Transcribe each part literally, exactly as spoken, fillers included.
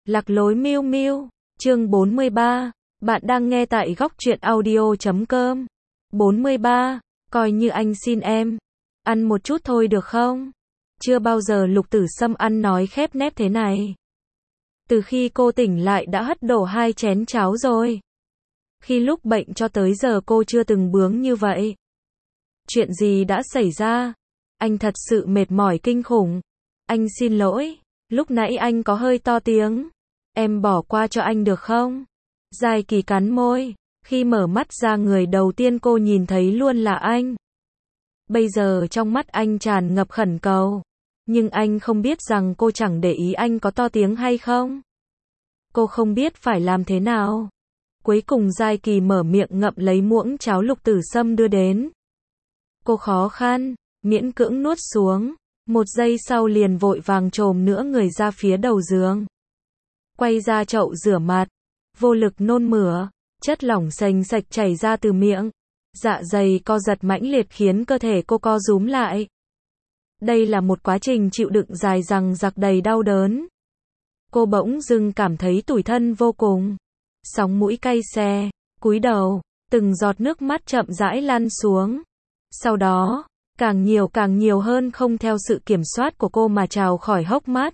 Lạc lối Miu Miu, chương bốn mươi ba, bạn đang nghe tại góc truyện audio chấm com. bốn mươi ba, coi như anh xin em, ăn một chút thôi được không? Chưa bao giờ Lục Tử Sâm ăn nói khép nép thế này. Từ khi cô tỉnh lại đã hất đổ hai chén cháo rồi. Khi lúc bệnh cho tới giờ cô chưa từng bướng như vậy. Chuyện gì đã xảy ra? Anh thật sự mệt mỏi kinh khủng. Anh xin lỗi, lúc nãy anh có hơi to tiếng. Em bỏ qua cho anh được không? Giai Kỳ cắn môi. Khi mở mắt ra người đầu tiên cô nhìn thấy luôn là anh. Bây giờ trong mắt anh tràn ngập khẩn cầu. Nhưng anh không biết rằng cô chẳng để ý anh có to tiếng hay không. Cô không biết phải làm thế nào. Cuối cùng Giai Kỳ mở miệng ngậm lấy muỗng cháo Lục Tử Sâm đưa đến. Cô khó khăn, miễn cưỡng nuốt xuống. Một giây sau liền vội vàng chồm nửa người ra phía đầu giường. Quay ra chậu rửa mặt. Vô lực nôn mửa. Chất lỏng sành sạch chảy ra từ miệng. Dạ dày co giật mãnh liệt khiến cơ thể cô co rúm lại. Đây là một quá trình chịu đựng dài dằng dặc đầy đau đớn. Cô bỗng dưng cảm thấy tủi thân vô cùng. Sóng mũi cay xè, cúi đầu, từng giọt nước mắt chậm rãi lăn xuống. Sau đó, càng nhiều càng nhiều hơn không theo sự kiểm soát của cô mà trào khỏi hốc mắt.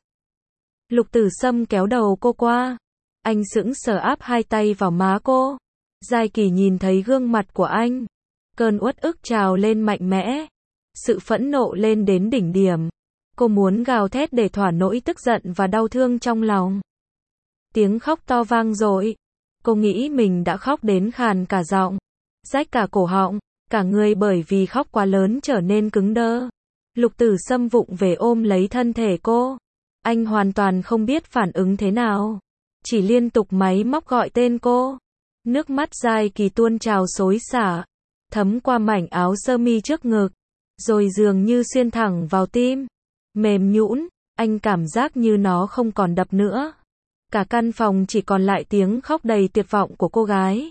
Lục Tử Sâm kéo đầu cô qua. Anh sững sờ áp hai tay vào má cô. Giai Kỳ nhìn thấy gương mặt của anh. Cơn uất ức trào lên mạnh mẽ. Sự phẫn nộ lên đến đỉnh điểm. Cô muốn gào thét để thỏa nỗi tức giận và đau thương trong lòng. Tiếng khóc to vang dội. Cô nghĩ mình đã khóc đến khàn cả giọng, rách cả cổ họng, cả người bởi vì khóc quá lớn trở nên cứng đơ. Lục Tử Sâm vụng về ôm lấy thân thể cô. Anh hoàn toàn không biết phản ứng thế nào. Chỉ liên tục máy móc gọi tên cô. Nước mắt Giai Kỳ tuôn trào xối xả. Thấm qua mảnh áo sơ mi trước ngực. Rồi dường như xuyên thẳng vào tim. Mềm nhũn, anh cảm giác như nó không còn đập nữa. Cả căn phòng chỉ còn lại tiếng khóc đầy tuyệt vọng của cô gái.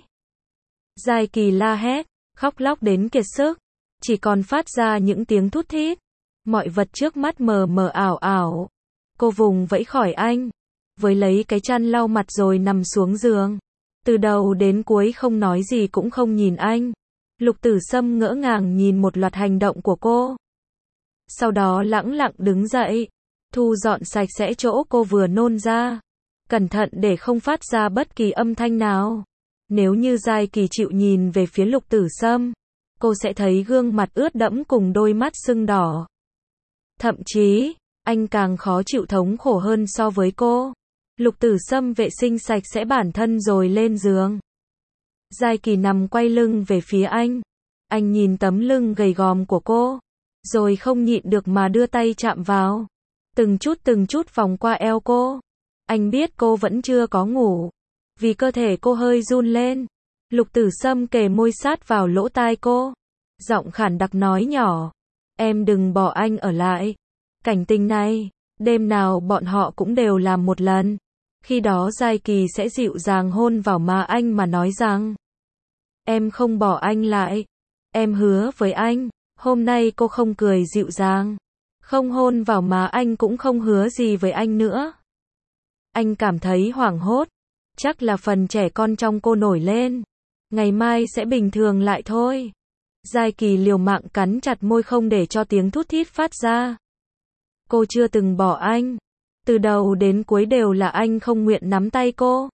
Giai Kỳ la hét, khóc lóc đến kiệt sức. Chỉ còn phát ra những tiếng thút thít. Mọi vật trước mắt mờ mờ ảo ảo. Cô vùng vẫy khỏi anh. Với lấy cái chăn lau mặt rồi nằm xuống giường. Từ đầu đến cuối không nói gì cũng không nhìn anh. Lục Tử Sâm ngỡ ngàng nhìn một loạt hành động của cô. Sau đó lẳng lặng đứng dậy. Thu dọn sạch sẽ chỗ cô vừa nôn ra. Cẩn thận để không phát ra bất kỳ âm thanh nào. Nếu như Giai Kỳ chịu nhìn về phía Lục Tử Sâm, cô sẽ thấy gương mặt ướt đẫm cùng đôi mắt sưng đỏ. Thậm chí, anh càng khó chịu thống khổ hơn so với cô. Lục Tử Sâm vệ sinh sạch sẽ bản thân rồi lên giường. Giai Kỳ nằm quay lưng về phía anh. Anh nhìn tấm lưng gầy gòm của cô, rồi không nhịn được mà đưa tay chạm vào. Từng chút từng chút vòng qua eo cô. Anh biết cô vẫn chưa có ngủ. Vì cơ thể cô hơi run lên. Lục Tử Sâm kề môi sát vào lỗ tai cô. Giọng khản đặc nói nhỏ. Em đừng bỏ anh ở lại. Cảnh tình này, đêm nào bọn họ cũng đều làm một lần. Khi đó Giai Kỳ sẽ dịu dàng hôn vào má anh mà nói rằng. Em không bỏ anh lại. Em hứa với anh. Hôm nay cô không cười dịu dàng. Không hôn vào má anh cũng không hứa gì với anh nữa. Anh cảm thấy hoảng hốt. Chắc là phần trẻ con trong cô nổi lên. Ngày mai sẽ bình thường lại thôi. Giai Kỳ liều mạng cắn chặt môi không để cho tiếng thút thít phát ra. Cô chưa từng bỏ anh. Từ đầu đến cuối đều là anh không nguyện nắm tay cô.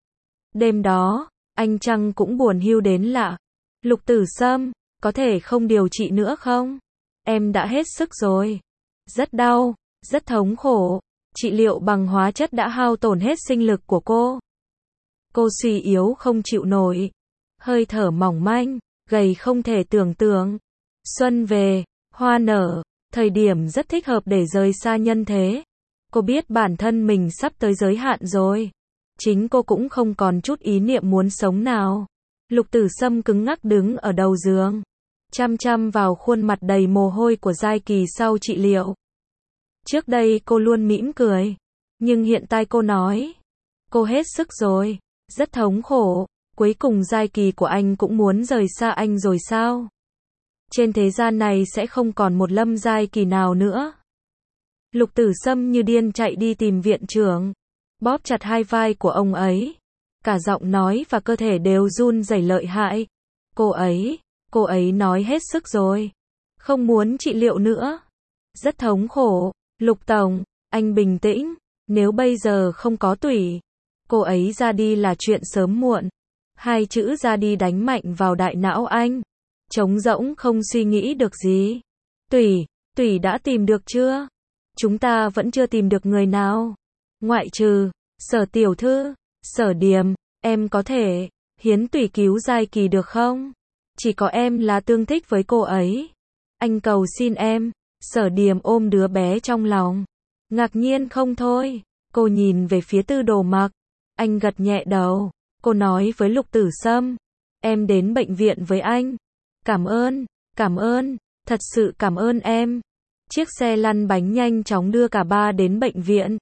Đêm đó, anh chăng cũng buồn hiu đến lạ. Lục Tử Sâm, có thể không điều trị nữa không? Em đã hết sức rồi. Rất đau, rất thống khổ. Trị liệu bằng hóa chất đã hao tổn hết sinh lực của cô. Cô suy yếu không chịu nổi. Hơi thở mỏng manh, gầy không thể tưởng tượng. Xuân về, hoa nở, thời điểm rất thích hợp để rời xa nhân thế. Cô biết bản thân mình sắp tới giới hạn rồi. Chính cô cũng không còn chút ý niệm muốn sống nào. Lục Tử Sâm cứng ngắc đứng ở đầu giường. Chăm chăm vào khuôn mặt đầy mồ hôi của Giai Kỳ sau trị liệu. Trước đây cô luôn mỉm cười. Nhưng hiện tại cô nói. Cô hết sức rồi. Rất thống khổ. Cuối cùng Giai Kỳ của anh cũng muốn rời xa anh rồi sao? Trên thế gian này sẽ không còn một Lâm Giai Kỳ nào nữa. Lục Tử Sâm như điên chạy đi tìm viện trưởng. bóp chặt hai vai của ông ấy. Cả giọng nói và cơ thể đều run rẩy lợi hại. Cô ấy, cô ấy nói hết sức rồi. Không muốn trị liệu nữa. Rất thống khổ. Lục Tổng, anh bình tĩnh. Nếu bây giờ không có tủy, cô ấy ra đi là chuyện sớm muộn. Hai chữ ra đi đánh mạnh vào đại não anh. Trống rỗng không suy nghĩ được gì. Tủy, tủy đã tìm được chưa? Chúng ta vẫn chưa tìm được người nào. Ngoại trừ, Sở tiểu thư, Sở Điềm, em có thể hiến tủy cứu Giai Kỳ được không? Chỉ có em là tương thích với cô ấy. Anh cầu xin em. Sở Điềm ôm đứa bé trong lòng. Ngạc nhiên không thôi. Cô nhìn về phía Tư Đồ Mặc. Anh gật nhẹ đầu. Cô nói với Lục Tử Sâm. Em đến bệnh viện với anh. Cảm ơn, cảm ơn, thật sự cảm ơn em. Chiếc xe lăn bánh nhanh chóng đưa cả ba đến bệnh viện.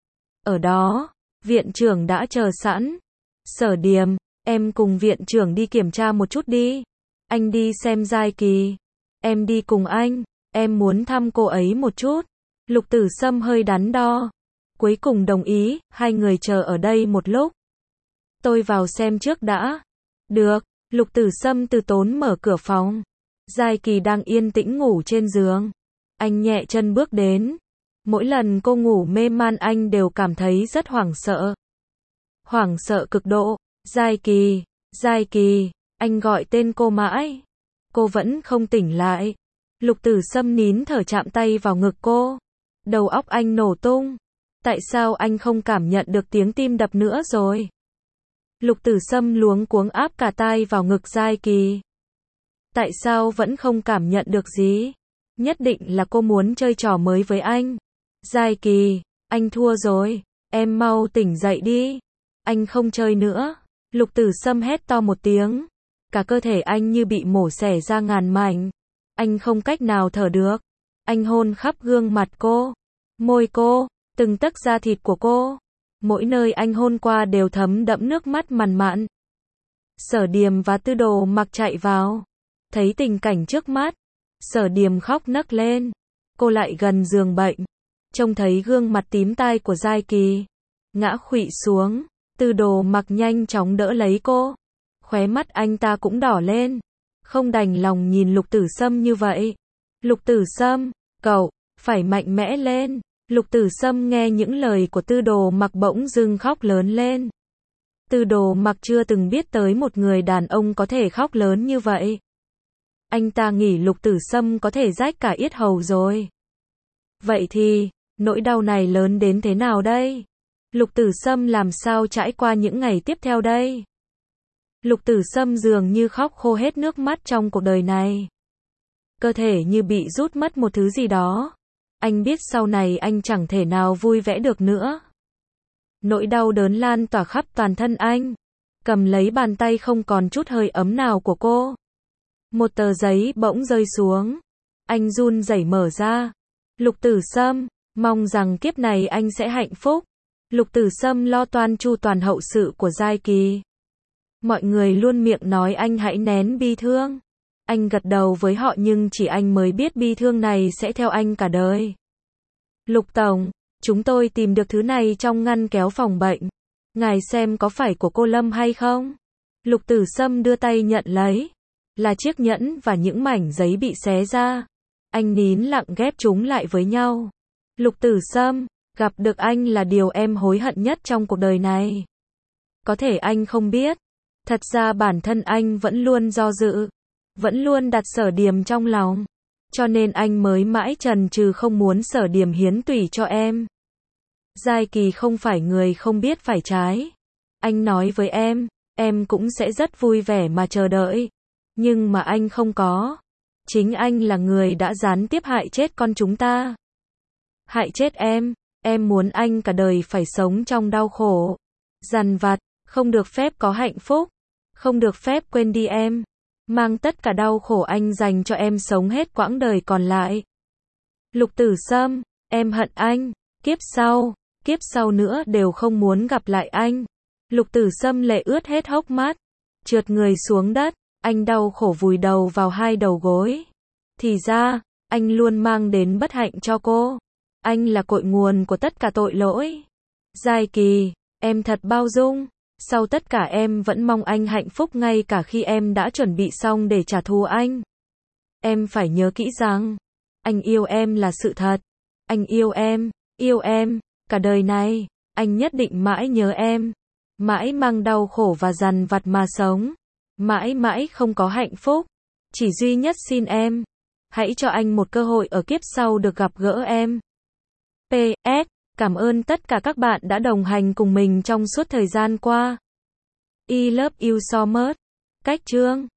Ở đó, viện trưởng đã chờ sẵn. Sở Điềm, em cùng viện trưởng đi kiểm tra một chút đi. Anh đi xem Giai Kỳ. Em đi cùng anh, em muốn thăm cô ấy một chút. Lục Tử Sâm hơi đắn đo. Cuối cùng đồng ý, hai người chờ ở đây một lúc. Tôi vào xem trước đã. Được, Lục Tử Sâm từ tốn mở cửa phòng. Giai Kỳ đang yên tĩnh ngủ trên giường. Anh nhẹ chân bước đến. Mỗi lần cô ngủ mê man anh đều cảm thấy rất hoảng sợ. Hoảng sợ cực độ. Giai Kỳ, Giai Kỳ, anh gọi tên cô mãi. Cô vẫn không tỉnh lại. Lục Tử Sâm nín thở chạm tay vào ngực cô. Đầu óc anh nổ tung. Tại sao anh không cảm nhận được tiếng tim đập nữa rồi? Lục Tử Sâm luống cuống áp cả tai vào ngực Giai Kỳ. Tại sao vẫn không cảm nhận được gì? Nhất định là cô muốn chơi trò mới với anh. Giai Kỳ, anh thua rồi. Em mau tỉnh dậy đi. Anh không chơi nữa. Lục Tử Sâm hét to một tiếng. Cả cơ thể anh như bị mổ xẻ ra ngàn mảnh. Anh không cách nào thở được. Anh hôn khắp gương mặt cô, môi cô, từng tấc da thịt của cô. Mỗi nơi anh hôn qua đều thấm đẫm nước mắt mằn mặn. Sở Điềm và Tư Đồ Mặc chạy vào. Thấy tình cảnh trước mắt, Sở Điềm khóc nấc lên. Cô lại gần giường bệnh. Trông thấy gương mặt tím tai của Giai Kỳ. Ngã khuỵu xuống. Tư Đồ Mặc nhanh chóng đỡ lấy cô. Khóe mắt anh ta cũng đỏ lên. Không đành lòng nhìn Lục Tử Sâm như vậy. Lục Tử Sâm, cậu, phải mạnh mẽ lên. Lục Tử Sâm nghe những lời của Tư Đồ Mặc bỗng dưng khóc lớn lên. Tư Đồ Mặc chưa từng biết tới một người đàn ông có thể khóc lớn như vậy. Anh ta nghĩ Lục Tử Sâm có thể rách cả yết hầu rồi. Vậy thì, nỗi đau này lớn đến thế nào đây? Lục Tử Sâm làm sao trải qua những ngày tiếp theo đây? Lục Tử Sâm dường như khóc khô hết nước mắt trong cuộc đời này. Cơ thể như bị rút mất một thứ gì đó. Anh biết sau này anh chẳng thể nào vui vẻ được nữa. Nỗi đau đớn lan tỏa khắp toàn thân anh. Cầm lấy bàn tay không còn chút hơi ấm nào của cô. Một tờ giấy bỗng rơi xuống. Anh run rẩy mở ra. Lục Tử Sâm, mong rằng kiếp này anh sẽ hạnh phúc. Lục Tử Sâm lo toan chu toàn hậu sự của Giai Kỳ. Mọi người luôn miệng nói anh hãy nén bi thương. Anh gật đầu với họ nhưng chỉ anh mới biết bi thương này sẽ theo anh cả đời. Lục Tổng, chúng tôi tìm được thứ này trong ngăn kéo phòng bệnh. Ngài xem có phải của cô Lâm hay không? Lục Tử Sâm đưa tay nhận lấy. Là chiếc nhẫn và những mảnh giấy bị xé ra. Anh nín lặng ghép chúng lại với nhau. Lục Tử Sâm, gặp được anh là điều em hối hận nhất trong cuộc đời này. Có thể anh không biết. Thật ra bản thân anh vẫn luôn do dự. Vẫn luôn đặt Sở Điềm trong lòng. Cho nên anh mới mãi chần chừ không muốn Sở Điềm hiến tủy cho em. Giai Kỳ không phải người không biết phải trái. Anh nói với em, em cũng sẽ rất vui vẻ mà chờ đợi. Nhưng mà anh không có. Chính anh là người đã gián tiếp hại chết con chúng ta. Hại chết em, em muốn anh cả đời phải sống trong đau khổ. Dằn vặt, không được phép có hạnh phúc. Không được phép quên đi em. Mang tất cả đau khổ anh dành cho em sống hết quãng đời còn lại. Lục Tử Sâm, em hận anh. Kiếp sau, kiếp sau nữa đều không muốn gặp lại anh. Lục Tử Sâm lệ ướt hết hốc mắt. Trượt người xuống đất. Anh đau khổ vùi đầu vào hai đầu gối. Thì ra, anh luôn mang đến bất hạnh cho cô. Anh là cội nguồn của tất cả tội lỗi. Giai Kỳ, em thật bao dung. Sau tất cả em vẫn mong anh hạnh phúc ngay cả khi em đã chuẩn bị xong để trả thù anh. Em phải nhớ kỹ rằng, anh yêu em là sự thật. Anh yêu em, yêu em, cả đời này, anh nhất định mãi nhớ em. Mãi mang đau khổ và dằn vặt mà sống. Mãi mãi không có hạnh phúc. Chỉ duy nhất xin em, hãy cho anh một cơ hội ở kiếp sau được gặp gỡ em. pê ét. Cảm ơn tất cả các bạn đã đồng hành cùng mình trong suốt thời gian qua. I love you so much. Cách chương